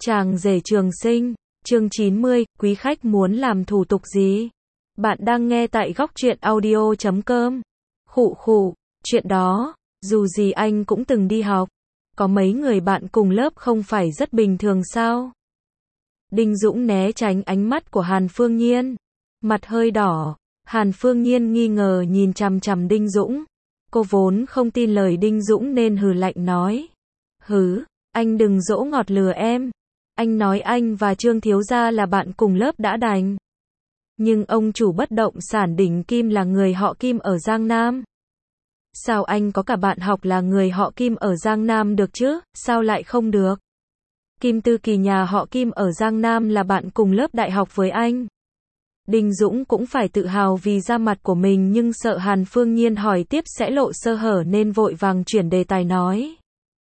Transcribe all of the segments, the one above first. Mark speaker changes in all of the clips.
Speaker 1: Chàng rể trường sinh, chương 90, quý khách muốn làm thủ tục gì? Bạn đang nghe tại góc truyện audio.com. Khụ khụ, chuyện đó, dù gì anh cũng từng đi học. Có mấy người bạn cùng lớp không phải rất bình thường sao? Đinh Dũng né tránh ánh mắt của Hàn Phương Nhiên. Mặt hơi đỏ, Hàn Phương Nhiên nghi ngờ nhìn chằm chằm Đinh Dũng. Cô vốn không tin lời Đinh Dũng nên hừ lạnh nói. Hứ, anh đừng dỗ ngọt lừa em. Anh nói anh và Trương thiếu gia là bạn cùng lớp đã đành. Nhưng ông chủ bất động sản đỉnh Kim là người họ Kim ở Giang Nam. Sao anh có cả bạn học là người họ Kim ở Giang Nam được chứ, sao lại không được? Kim Tư Kỳ nhà họ Kim ở Giang Nam là bạn cùng lớp đại học với anh. Đinh Dũng cũng phải tự hào vì da mặt của mình nhưng sợ Hàn Phương Nhiên hỏi tiếp sẽ lộ sơ hở nên vội vàng chuyển đề tài nói.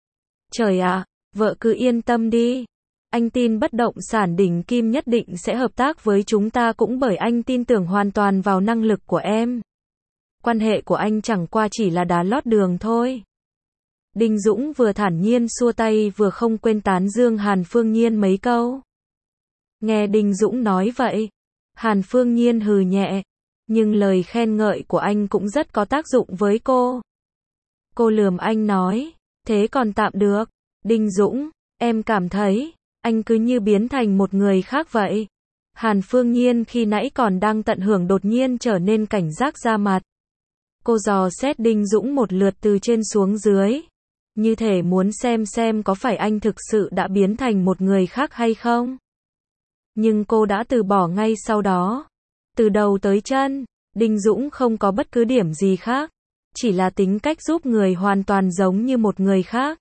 Speaker 1: Trời ạ, vợ cứ yên tâm đi. Anh tin bất động sản đỉnh Kim nhất định sẽ hợp tác với chúng ta cũng bởi anh tin tưởng hoàn toàn vào năng lực của em. Quan hệ của anh chẳng qua chỉ là đá lót đường thôi. Đinh Dũng vừa thản nhiên xua tay vừa không quên tán dương Hàn Phương Nhiên mấy câu. Nghe Đinh Dũng nói vậy, Hàn Phương Nhiên hừ nhẹ, nhưng lời khen ngợi của anh cũng rất có tác dụng với cô. Cô lườm anh nói, thế còn tạm được. Đinh Dũng, em cảm thấy, anh cứ như biến thành một người khác vậy. Hàn Phương Nhiên khi nãy còn đang tận hưởng đột nhiên trở nên cảnh giác ra mặt. Cô dò xét Đinh Dũng một lượt từ trên xuống dưới. Như thể muốn xem có phải anh thực sự đã biến thành một người khác hay không. Nhưng cô đã từ bỏ ngay sau đó. Từ đầu tới chân, Đinh Dũng không có bất cứ điểm gì khác. Chỉ là tính cách giúp người hoàn toàn giống như một người khác.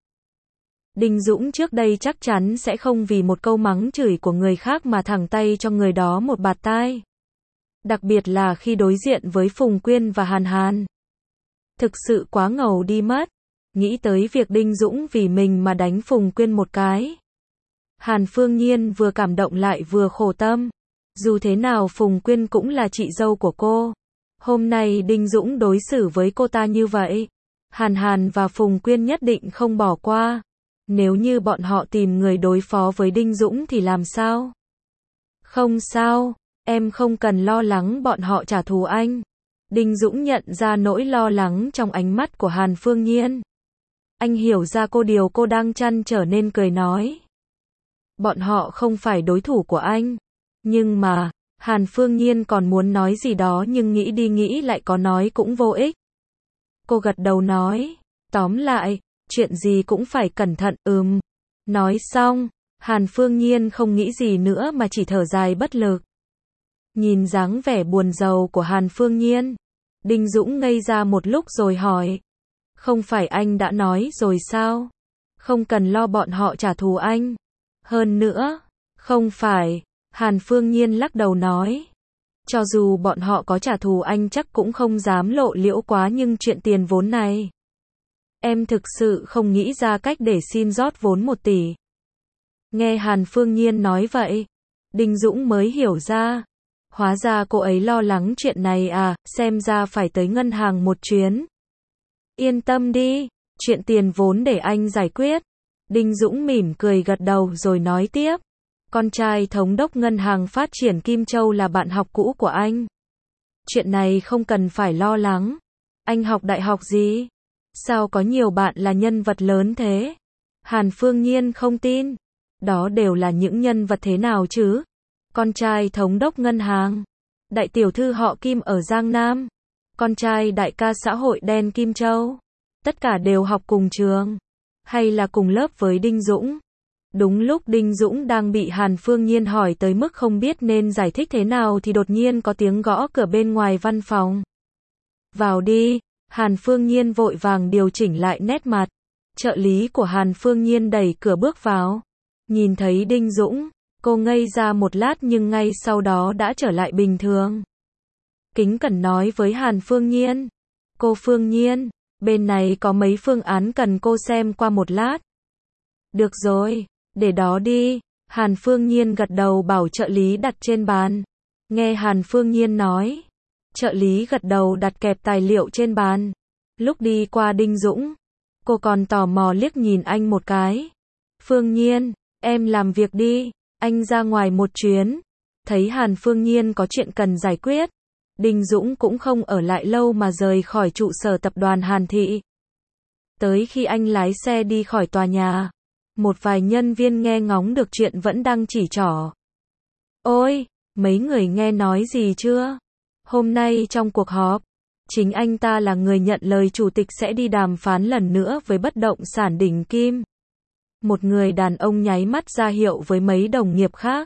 Speaker 1: Đinh Dũng trước đây chắc chắn sẽ không vì một câu mắng chửi của người khác mà thẳng tay cho người đó một bạt tai. Đặc biệt là khi đối diện với Phùng Quyên và Hàn Hàn. Thực sự quá ngầu đi mất. Nghĩ tới việc Đinh Dũng vì mình mà đánh Phùng Quyên một cái. Hàn Phương Nhiên vừa cảm động lại vừa khổ tâm. Dù thế nào Phùng Quyên cũng là chị dâu của cô. Hôm nay Đinh Dũng đối xử với cô ta như vậy. Hàn Hàn và Phùng Quyên nhất định không bỏ qua. Nếu như bọn họ tìm người đối phó với Đinh Dũng thì làm sao? Không sao, em không cần lo lắng bọn họ trả thù anh. Đinh Dũng nhận ra nỗi lo lắng trong ánh mắt của Hàn Phương Nhiên. Anh hiểu ra điều cô đang trăn trở nên cười nói. Bọn họ không phải đối thủ của anh. Nhưng mà, Hàn Phương Nhiên còn muốn nói gì đó nhưng nghĩ đi nghĩ lại có nói cũng vô ích. Cô gật đầu nói, tóm lại, chuyện gì cũng phải cẩn thận, Nói xong, Hàn Phương Nhiên không nghĩ gì nữa mà chỉ thở dài bất lực. Nhìn dáng vẻ buồn rầu của Hàn Phương Nhiên, Đinh Dũng ngây ra một lúc rồi hỏi. Không phải anh đã nói rồi sao? Không cần lo bọn họ trả thù anh. Hơn nữa, không phải, Hàn Phương Nhiên lắc đầu nói. Cho dù bọn họ có trả thù anh chắc cũng không dám lộ liễu quá nhưng chuyện tiền vốn này. Em thực sự không nghĩ ra cách để xin rót vốn 1 tỷ. Nghe Hàn Phương Nhiên nói vậy, Đinh Dũng mới hiểu ra. Hóa ra cô ấy lo lắng chuyện này à, xem ra phải tới ngân hàng một chuyến. Yên tâm đi, chuyện tiền vốn để anh giải quyết. Đinh Dũng mỉm cười gật đầu rồi nói tiếp. Con trai thống đốc ngân hàng phát triển Kim Châu là bạn học cũ của anh. Chuyện này không cần phải lo lắng. Anh học đại học gì? Sao có nhiều bạn là nhân vật lớn thế? Hàn Phương Nhiên không tin. Đó đều là những nhân vật thế nào chứ? Con trai thống đốc ngân hàng. Đại tiểu thư họ Kim ở Giang Nam. Con trai đại ca xã hội đen Kim Châu. Tất cả đều học cùng trường. Hay là cùng lớp với Đinh Dũng? Đúng lúc Đinh Dũng đang bị Hàn Phương Nhiên hỏi tới mức không biết nên giải thích thế nào thì đột nhiên có tiếng gõ cửa bên ngoài văn phòng. Vào đi. Hàn Phương Nhiên vội vàng điều chỉnh lại nét mặt. Trợ lý của Hàn Phương Nhiên đẩy cửa bước vào. Nhìn thấy Đinh Dũng, cô ngây ra một lát nhưng ngay sau đó đã trở lại bình thường. Kính cẩn nói với Hàn Phương Nhiên. Cô Phương Nhiên, bên này có mấy phương án cần cô xem qua một lát. Được rồi, để đó đi. Hàn Phương Nhiên gật đầu bảo trợ lý đặt trên bàn. Nghe Hàn Phương Nhiên nói. Trợ lý gật đầu đặt kẹp tài liệu trên bàn. Lúc đi qua Đinh Dũng, cô còn tò mò liếc nhìn anh một cái. Phương Nhiên, Em làm việc đi, anh ra ngoài một chuyến. Thấy Hàn Phương Nhiên có chuyện cần giải quyết, Đinh Dũng cũng không ở lại lâu mà rời khỏi trụ sở tập đoàn Hàn Thị. Tới khi anh lái xe đi khỏi tòa nhà, một vài nhân viên nghe ngóng được chuyện vẫn đang chỉ trỏ. Ôi, mấy người nghe nói gì chưa? Hôm nay trong cuộc họp, chính anh ta là người nhận lời chủ tịch sẽ đi đàm phán lần nữa với bất động sản đỉnh Kim. Một người đàn ông nháy mắt ra hiệu với mấy đồng nghiệp khác.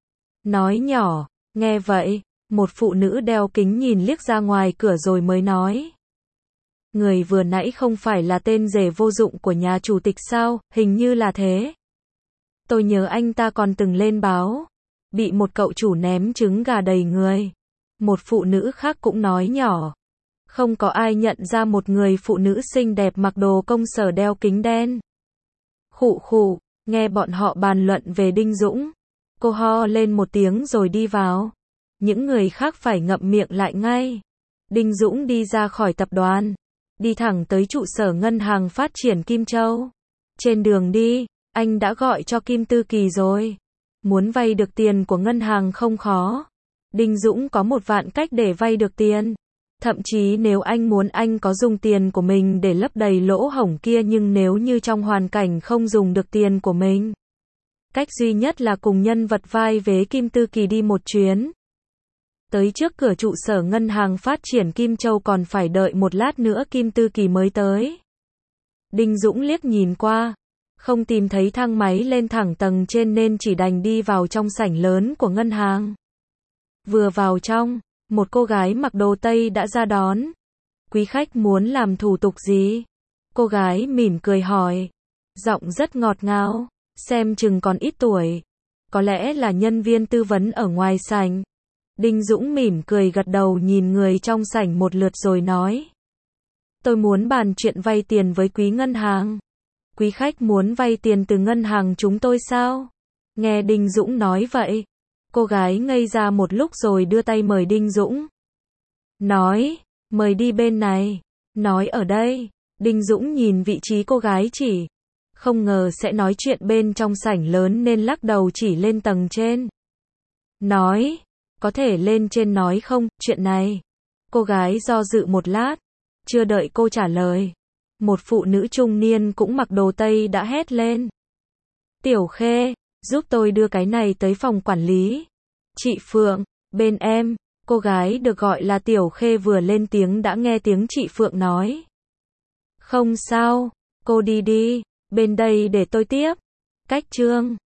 Speaker 1: Nói nhỏ, nghe vậy, một phụ nữ đeo kính nhìn liếc ra ngoài cửa rồi mới nói. Người vừa nãy không phải là tên rể vô dụng của nhà chủ tịch sao, hình như là thế. Tôi nhớ anh ta còn từng lên báo, bị một cậu chủ ném trứng gà đầy người. Một phụ nữ khác cũng nói nhỏ. Không có ai nhận ra một người phụ nữ xinh đẹp mặc đồ công sở đeo kính đen. Khụ khụ, nghe bọn họ bàn luận về Đinh Dũng. Cô ho lên một tiếng rồi đi vào. Những người khác phải ngậm miệng lại ngay. Đinh Dũng đi ra khỏi tập đoàn, đi thẳng tới trụ sở ngân hàng phát triển Kim Châu. Trên đường đi, anh đã gọi cho Kim Tư Kỳ rồi. Muốn vay được tiền của ngân hàng không khó. Đinh Dũng có 1.000.000 cách để vay được tiền. Thậm chí nếu anh muốn anh có dùng tiền của mình để lấp đầy lỗ hổng kia, nhưng nếu như trong hoàn cảnh không dùng được tiền của mình, cách duy nhất là cùng nhân vật vai vế Kim Tư Kỳ đi một chuyến. Tới trước cửa trụ sở ngân hàng phát triển Kim Châu còn phải đợi một lát nữa Kim Tư Kỳ mới tới. Đinh Dũng liếc nhìn qua, không tìm thấy thang máy lên thẳng tầng trên nên chỉ đành đi vào trong sảnh lớn của ngân hàng. Vừa vào trong, một cô gái mặc đồ Tây đã ra đón. Quý khách muốn làm thủ tục gì? Cô gái mỉm cười hỏi. Giọng rất ngọt ngào, xem chừng còn ít tuổi. Có lẽ là nhân viên tư vấn ở ngoài sảnh. Đinh Dũng mỉm cười gật đầu nhìn người trong sảnh một lượt rồi nói. Tôi muốn bàn chuyện vay tiền với quý ngân hàng. Quý khách muốn vay tiền từ ngân hàng chúng tôi sao? Nghe Đinh Dũng nói vậy, cô gái ngây ra một lúc rồi đưa tay mời Đinh Dũng. Nói, mời đi bên này. Nói ở đây, Đinh Dũng nhìn vị trí cô gái chỉ. Không ngờ sẽ nói chuyện bên trong sảnh lớn nên lắc đầu chỉ lên tầng trên. Nói, có thể lên trên nói không, chuyện này. Cô gái do dự một lát, chưa đợi cô trả lời. Một phụ nữ trung niên cũng mặc đồ Tây đã hét lên. Tiểu Khê, giúp tôi đưa cái này tới phòng quản lý. Chị Phượng, bên em. Cô gái được gọi là Tiểu Khê vừa lên tiếng đã nghe tiếng chị Phượng nói. Không sao, cô đi đi, bên đây để tôi tiếp. Cách chương